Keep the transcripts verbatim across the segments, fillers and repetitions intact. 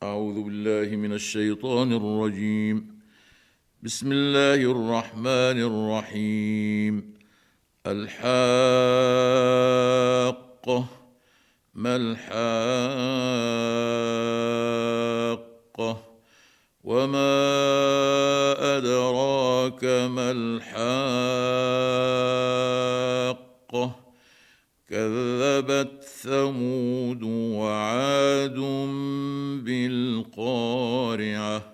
أعوذ بالله من الشيطان الرجيم. بسم الله الرحمن الرحيم. الحاقة. ما الحاقة؟ وما أدراك ما الحاقة؟ كذبت ثمود وعاد بالقارعة.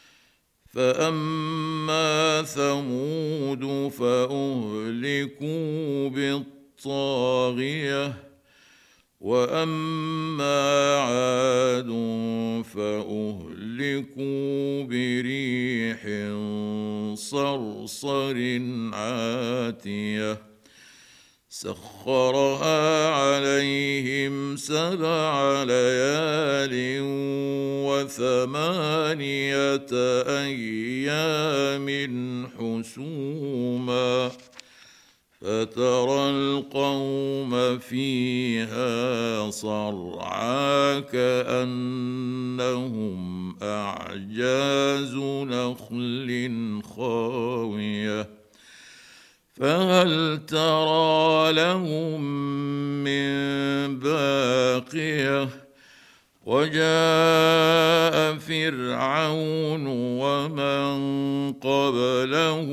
فأما ثمود فأهلكوا بالطاغية، وأما عاد فأهلكوا بريح صرصر عاتية سخرها عليهم سبع ليال وثمانية أيام حسوما، فترى القوم فيها صرعى كأنهم أعجاز نخل خاوية، فهل ترى لهم من باقية؟ وجاء فرعون ومن قبله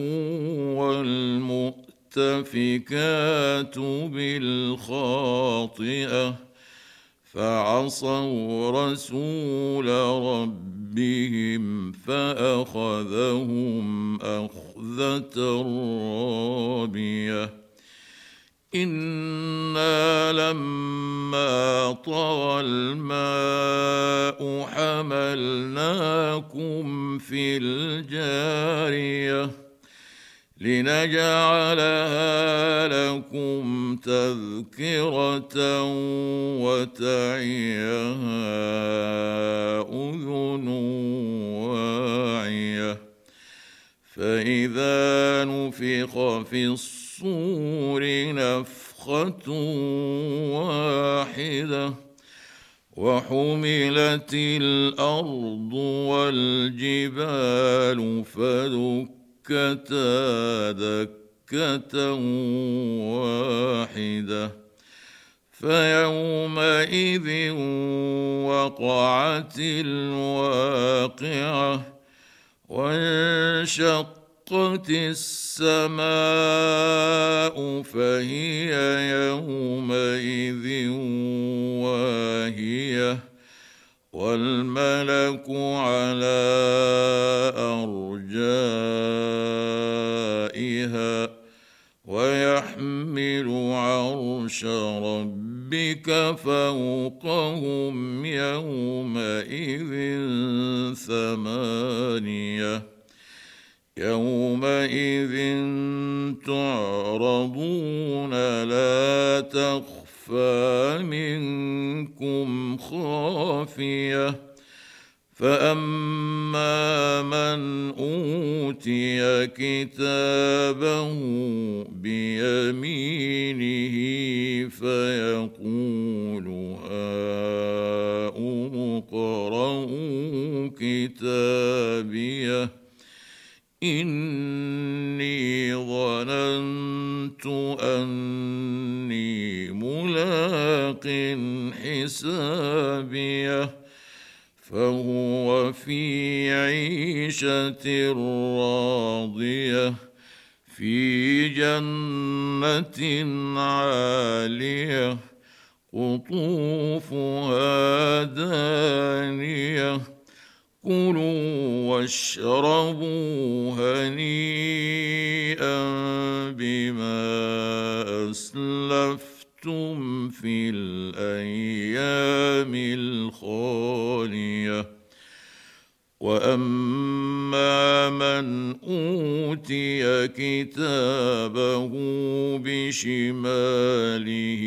والمؤتفكات بالخاطئة، فعصوا رسول ربهم فأخذهم أخذة رابية. إنا لما طغى الماء حملناكم في الجارية لنجعلها لكم تذكرة وتعيها أذن واعية. فإذا نفخ في الصور نفخة واحدة وحملت الأرض والجبال فدكتا دكة واحدة، فيومئذ وقعت الواقعة، وانشقت السماء فهي يومئذ واهية، والملك على أرجائها، ويحمل عرش ربك فوقهم يومئذ ثمانية. يومئذ تعرضون لا تخفى منكم خافية، فأما من أوتي كتابه بيمينه فيقول هاؤم اقرءوا كتابيه إني ظننت أني ملاق حسابيه، فهو في عيشة راضية في جنة عالية قطوفها دانية. كلوا واشربوا هنيئا بما أسلفتم في الأيام الخالية. وأما من أوتي كتابه بشماله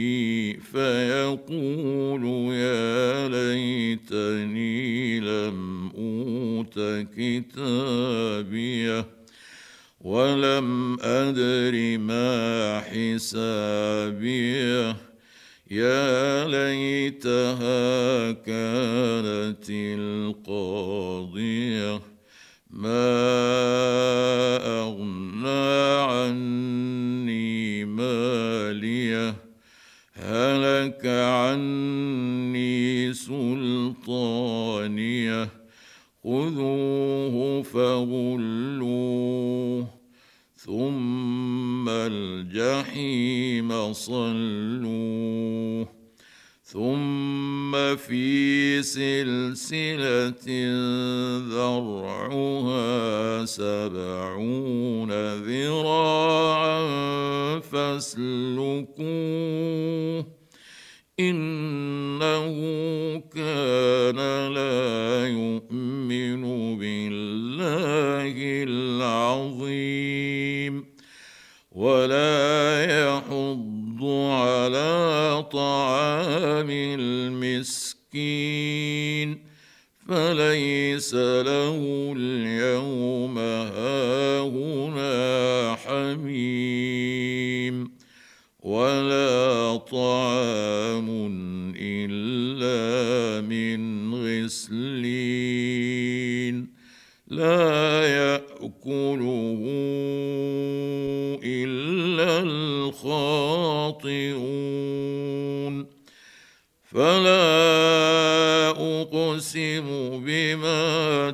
فيقول يا ليتني لم أوت كتابيه ولم أدر ما حسابيه يا ليتها كانت القاضية ما أغنى عني ماليه هلك عني سلطانيه خذوه فغلوه ثم الجحيم صلوه ثم في سلسلة ذرعها سبعون ذراعا فاسلكوه إنه كان لا يؤمن بالله العظيم ولا يحض على طعام المسكين فليس له اليوم هاهنا حميم ولا طعام إلا من غسلين لا يأكله إلا الخاطئون فلا أقسم بما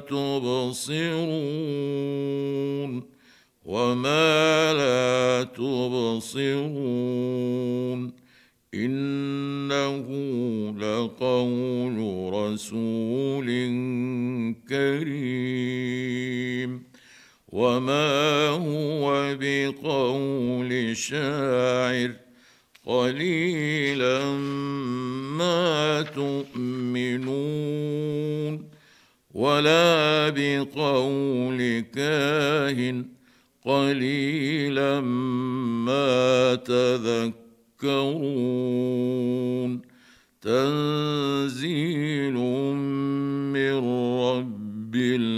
تبصرون وما لا تبصرون إنه لقول رسول كريم وما هو بقول شاعر قليلا ما تؤمنون ولا بقول كاهن قليلا ما تذكرون تنزيل من رب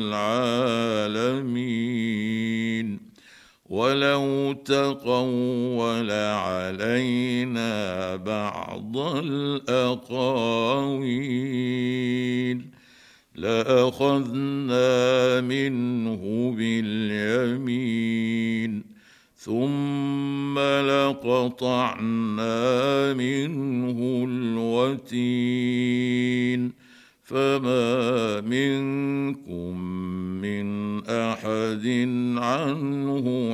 العالمين ولو تقول علينا بعض الأقاويل لأخذنا منه باليمين ثم لقطعنا منه الوتين فما منكم من أحد عنه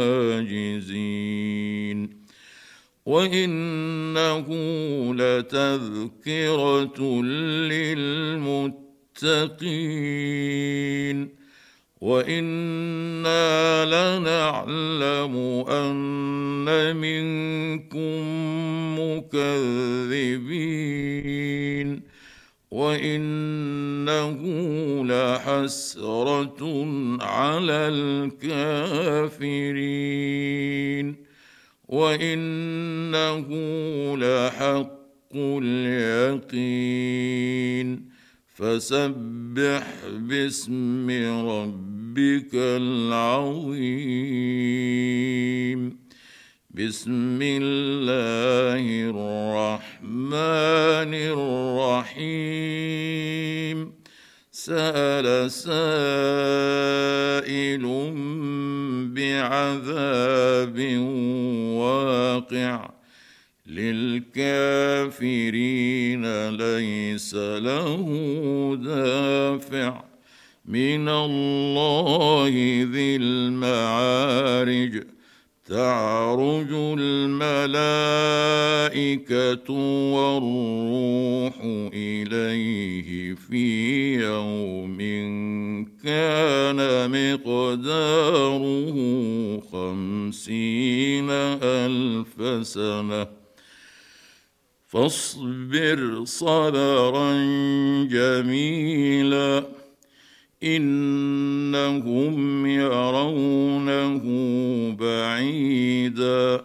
حاجزين وإنه لتذكرة للمتقين وإنا لنعلم أن منكم مكذبين وإنه لحسرة على الكافرين وإنه لحق اليقين فسبح باسم ربك العظيم بسم الله الرحمن الرحيم سأل سائل بعذاب واقع للكافرين ليس له دافع من الله ذي المعارج تعرج الملائكة والروح إليه في يوم كان مقداره خمسين ألف سنة فاصبر صبرا جميلا إنهم يرونه بعيدا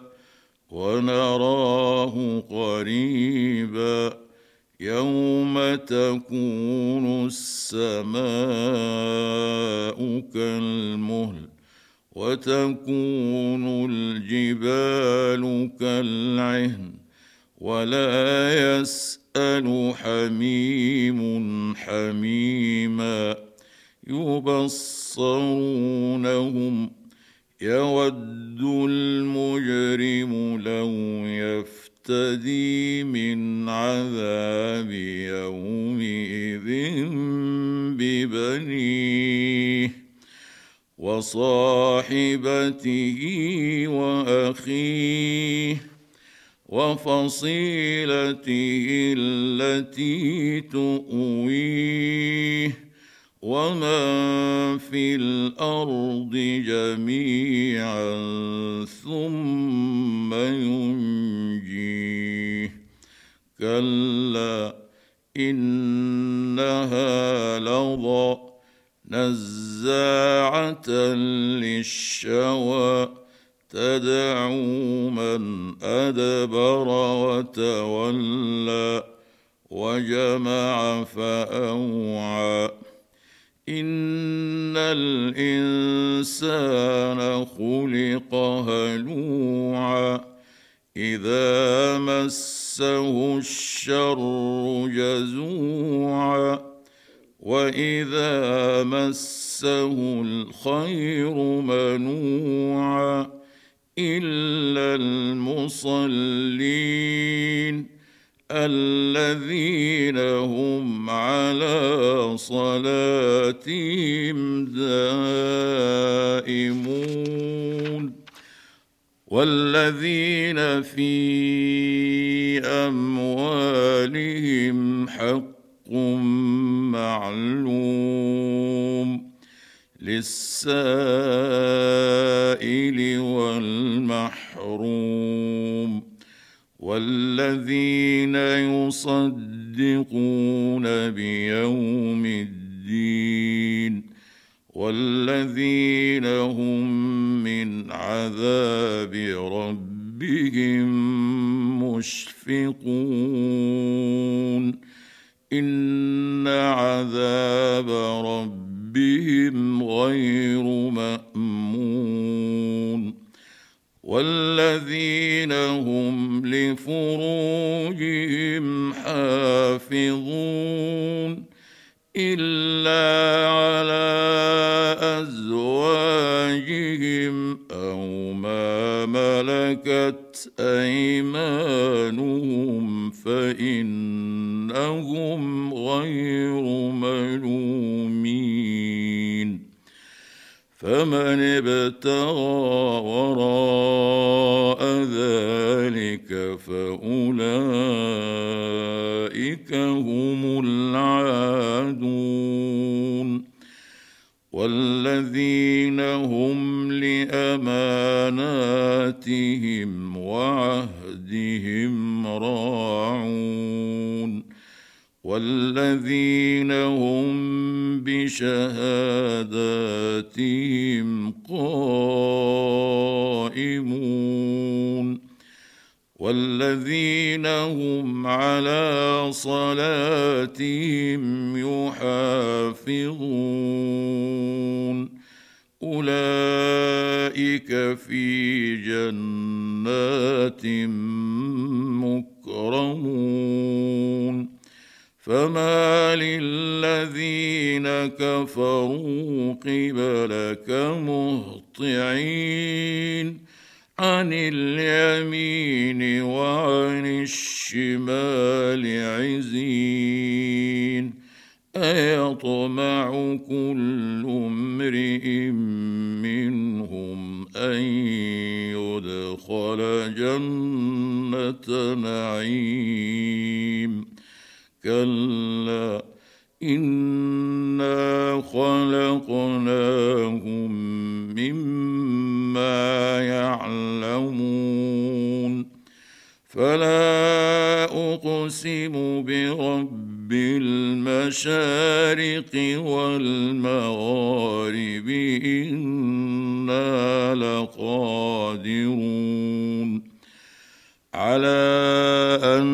ونراه قريبا يوم تكون السماء كالمهل وتكون الجبال كالعهن ولا يسأل حميم حميما يبصرونهم يود المجرم لو يفتدي من عذاب يومئذ ببنيه وصاحبته وأخيه وفصيلته التي تؤويه ومن في الأرض جميعا ثم ينجيه كلا إنها لظى نزاعة للشوى تدعو من أدبر وتولى وجمع فأوعى إن الإنسان خلق هلوعا إذا مسه الشر جزوعا وإذا مسه الخير منوعا إلا المصلين الذين هم على صلاتهم دائمون والذين في أموالهم حق معلوم للسائل والمحروم والذين يصدقون بيوم الدين والذين هم من عذاب ربهم مشفقون إن عذاب ربهم غير مأمون والذين هم لفروجهم حافظون إلا على أزواجهم أو ما ملكت أيمانهم فإنهم غير ملومين فمن ابتغى وراء ذلك فأولئك هم العادون والذين هم لأماناتهم وعهدهم راعون والذين هم بشهاداتهم قائمون والذين هم على صلاتهم يحافظون أولئك في جنات مكرمون فما للذين كفروا قبلك مهطعين عن اليمين وعن الشمال عزين أيطمع كل امرئ منهم أن يدخل جنة نعيم كلا إنا خلقناهم مما يعلمون فلا أقسم برب المشارق والمغارب إنا لقادرون على أن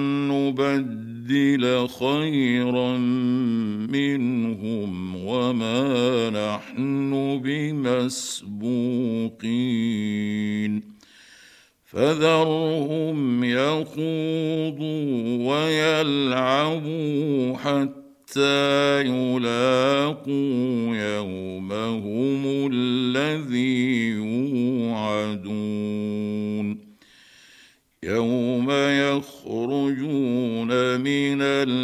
نبدل خيرا منهم وما نحن بمسبوقين فذرهم يخوضوا ويلعبوا حتى يلاقوا يومهم الذي يوعدون يوم يخرجون من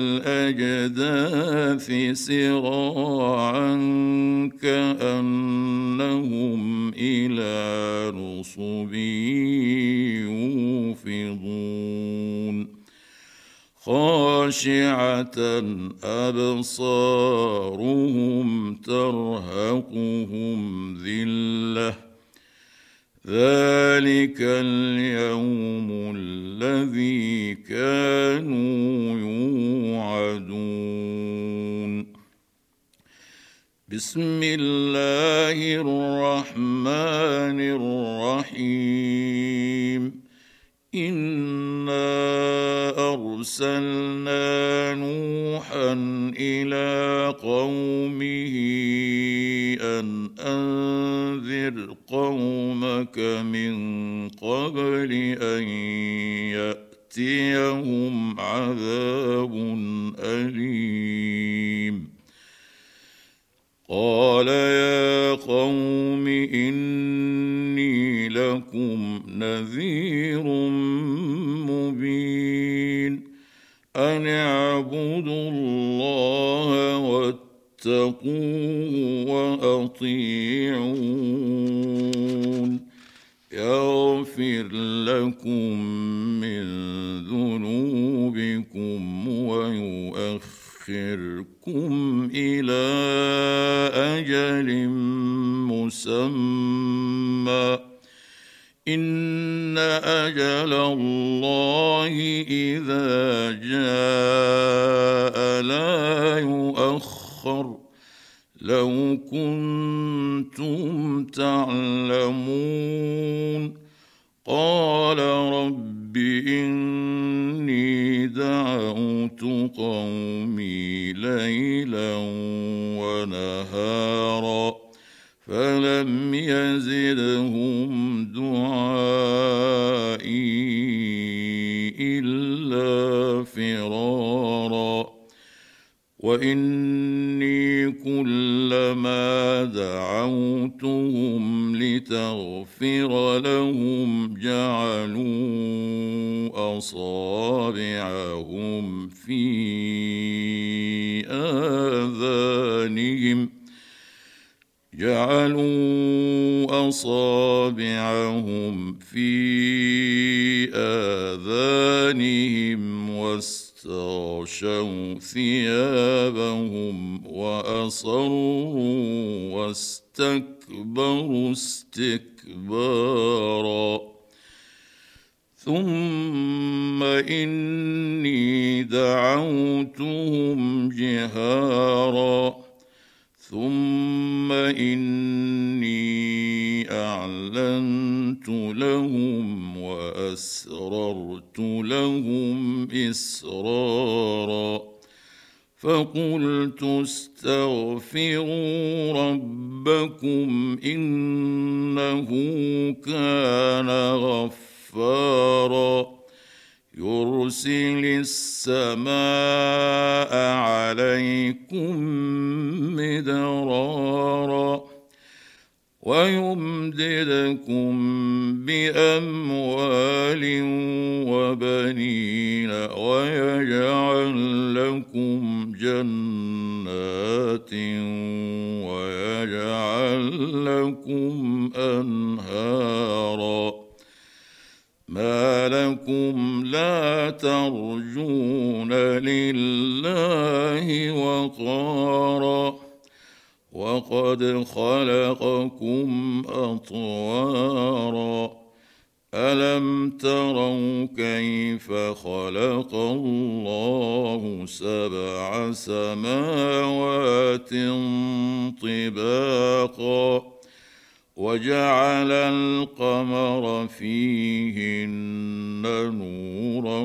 الأجداث سراعا كأنهم إلى نصب يوفضون خاشعة أبصارهم ترهقهم ذلة ذلك اليوم الذي كانوا يوعدون بسم الله الرحمن الرحيم إنا أرسلنا نوحا إلى قومه أن أنذر قومك من قبل أن يأتيهم عذاب أليم قال يا قوم إني لكم نذير مبين أن اعبدوا الله واتقوه وأطيعون يغفر لكم من ذنوبكم ويؤخركم إلى أجل مسمى إن أجل الله إذا جاء لا يؤخر لو كنتم تعلمون قال رب إني دعوت قومي ليلا ونهارا فلم يزدهم دعائي إلا فرارا وإني كلما دعوتهم لتغفر لهم جعلوا أصابعهم في آذانهم جعلوا أصابعهم في آذانهم واستغشوا ثيابهم وأصروا واستكبروا استكبارا ثم إني دعوتهم جهارا ثم إني أعلنت لهم وأسررت لهم إسرارا فقلت استغفروا ربكم إنه كان غفارا يرسل السماء عليكم مدرارا ويمددكم بأموال وبنين ويجعل لكم جنات ويجعل لكم أنهارا ما لكم لا ترجون لله وقارا وقد خلقكم أطوارا ألم تروا كيف خلق الله سبع سماوات طباقا وجعل القمر فيهن نورا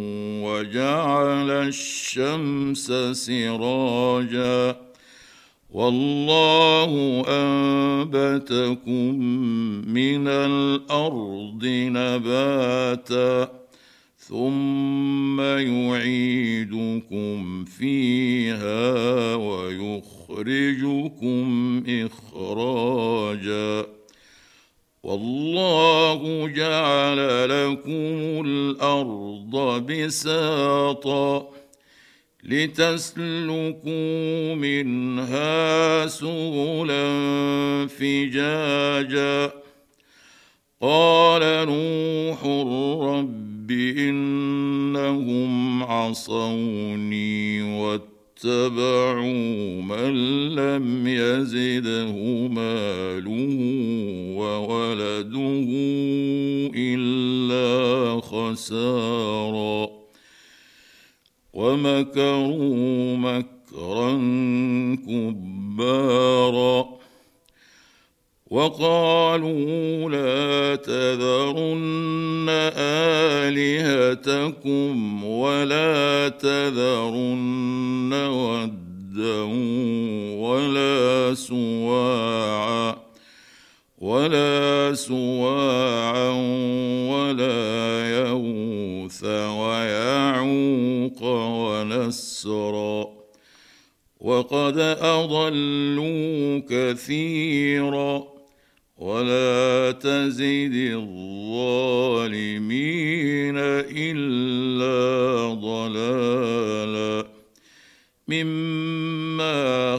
وجعل الشمس سراجا والله أنبتكم من الأرض نباتا ثم يعيدكم فيها ويخرجكم إخراجا والله جعل لكم الأرض بساطا لتسلكوا منها سبلا فجاجا قال نوح رب إنهم عصوني واتبعوا من لم يزده ماله وولده إلا خسارا ومكروا مكرا كبارا وقالوا لا تذرن آلهتكم ولا تذرن ودا ولا سواعا ولا سواعا ولا يغوث ويعوق ونسرا وقد أضلوا كثيرا ولا تزد الظالمين إلا ضلالا مما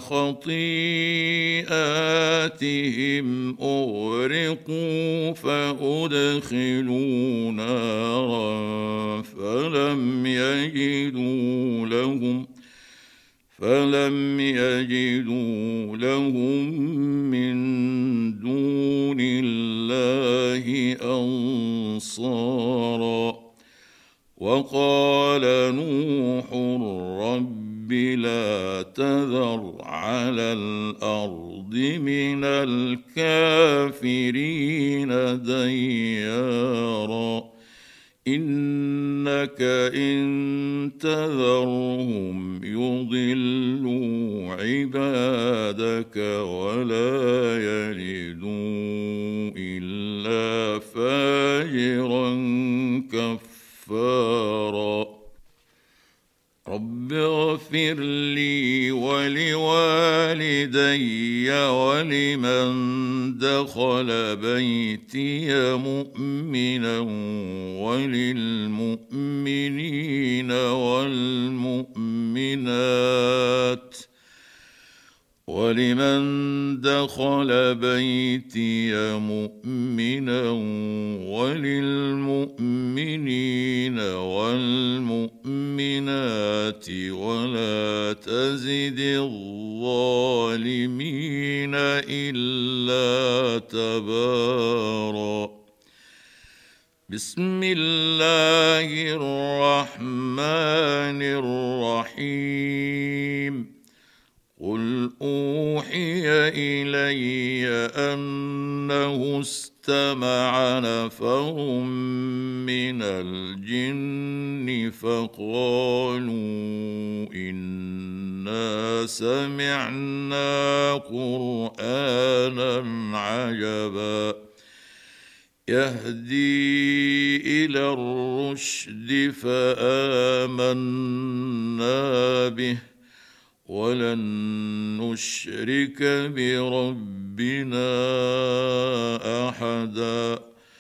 خطيئاتهم أغرقوا فأدخلوا نارا فلم يجدوا لهم فلم يجدوا لهم من دون الله أنصارا وقال نوح رب لا تذر على الأرض من الكافرين ديارا إنك إن تذرهم يضلوا عبادك ولا يلدوا إلا فاجرا كفارا رب اغفر لي ولوالدي ولمن دخل بيتي مؤمنا وللمؤمنين والمؤمنات ولمن دخل بيتي مؤمنا وللمؤمنين والمؤمنات ولا تزد الظالمين إلا تبارا بسم الله الرحمن الرحيم قل أوحي إلي أنه استمع نفر من الجن فقالوا إنا سمعنا قرآنا عجبا يهدي إلى الرشد فآمنا به ولن نشرك بربنا أحدا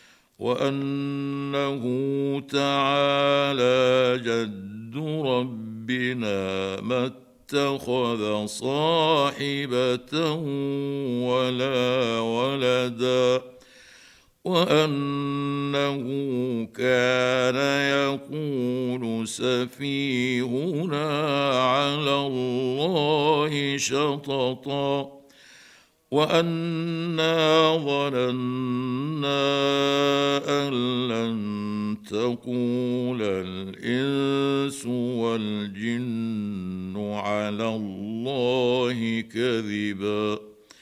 وأنه تعالى جد ربنا ما اتخذ صاحبة ولا ولدا وأنه كان يقول سفيهنا على الله شططا وأنا ظننا أن لن تقول الإنس والجن على الله كذبا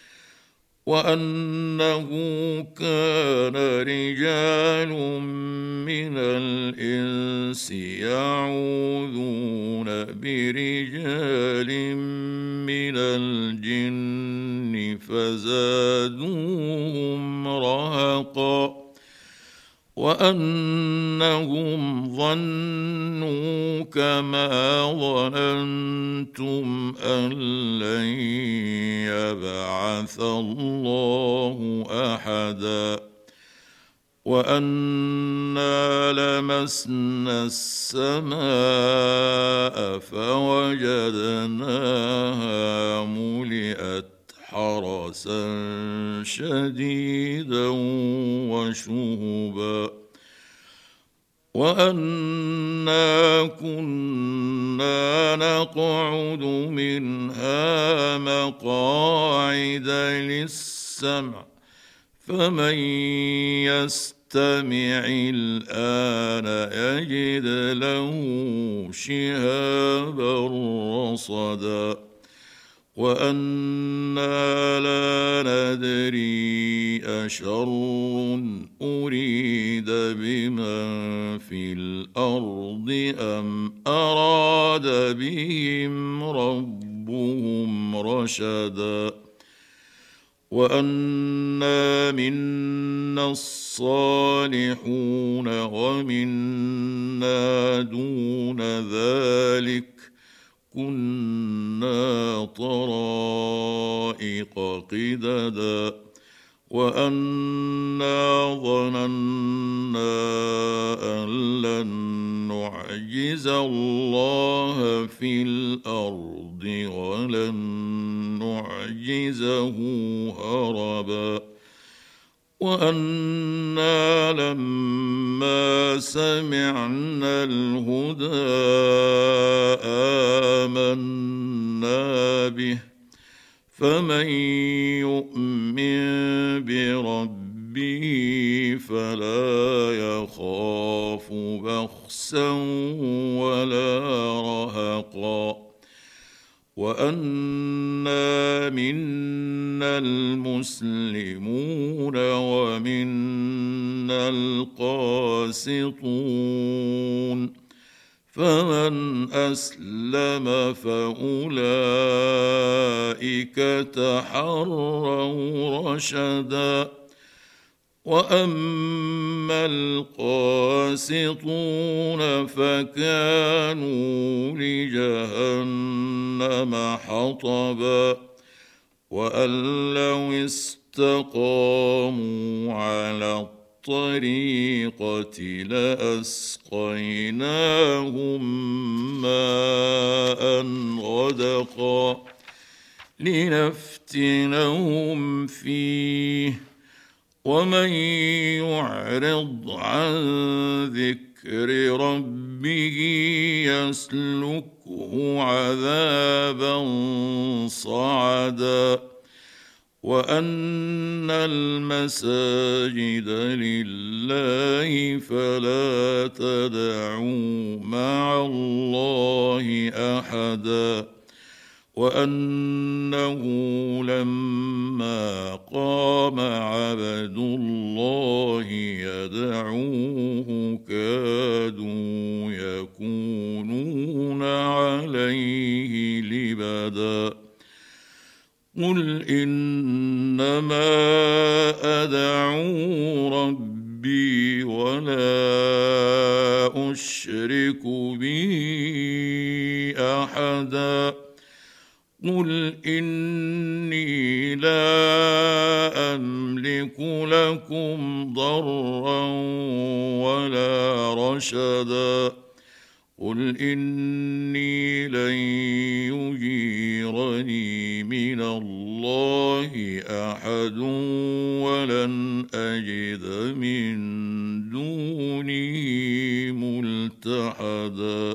وأنه كان رجال من الإنس يعوذون برجال من الجن فزادوهم رهقا وأنهم ظنوا كما ظننتم أن لن يبعث الله أحدا وأنا لمسنا السماء فوجدناها ملئت حرسا شديدا وشهبا وأنا كنا نقعد منها مقاعد للسمع فمن يستمع الآن يجد له شهابا رصدا وأنا لا ندري أشر أريد بمن في الأرض أم أراد بهم ربهم رشدا وأنا منا الصالحون ومنا دون ذلك كنا طرائق قددا وأنا ظننا أن لن نعجز الله في الأرض ولن نعجزه هربا وأنا لما سمعنا الهدى آمنا به فمن يؤمن بربه فلا يخاف بخسا ولا رهقا وأنا منا المسلمون ومنا القاسطون فمن أسلم فأولئك تحروا رشدا وأما القاسطون فكانوا لجهنم حطبا وأن لو استقاموا على الطريقة لأسقيناهم ماء غدقا لنفتنهم فيه ومن يعرض عن ذكر ربه يسلكه عذابا صعدا وأن المساجد لله فلا تدعوا مع الله أحدا وأنه لما قام عبد الله يدعوه كادوا يكونون عليه لبدا قل إنما أدعو ربي ولا أشرك به أحدا قل إني لا أملك لكم ضرا ولا رشدا قل إني لن يجيرني من الله أحد ولن أجد من دونه ملتحدا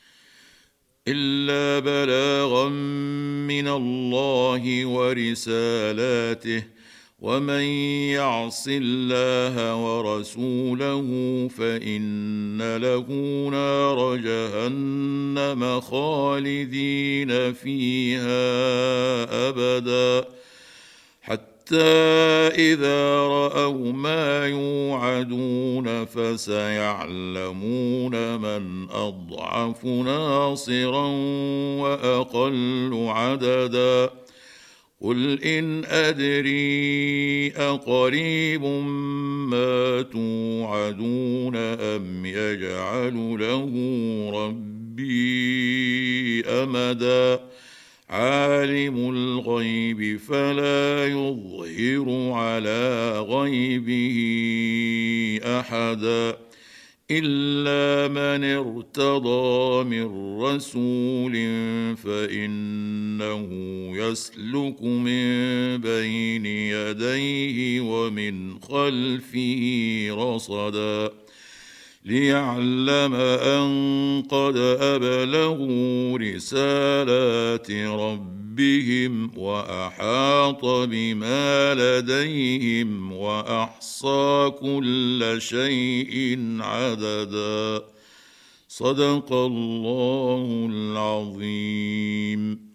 إلا بلاغا من الله ورسالاته ومن يعص الله ورسوله فإن له نار جهنم خالدين فيها أبدا حتى إذا رأوا ما يوعدون فسيعلمون من أضعف ناصرا وأقل عددا قل إن أدري أقريب ما توعدون أم يجعل له ربي أمدا عالم الغيب فلا يظهر على غيبه أحدا إلا من ارتضى من رسول فإنه يسلك من بين يديه ومن خلفه رصدا ليعلم أن قد أبلغوا رسالات ربهم وأحاط بما لديهم وأحصى كل شيء عددا صدق الله العظيم.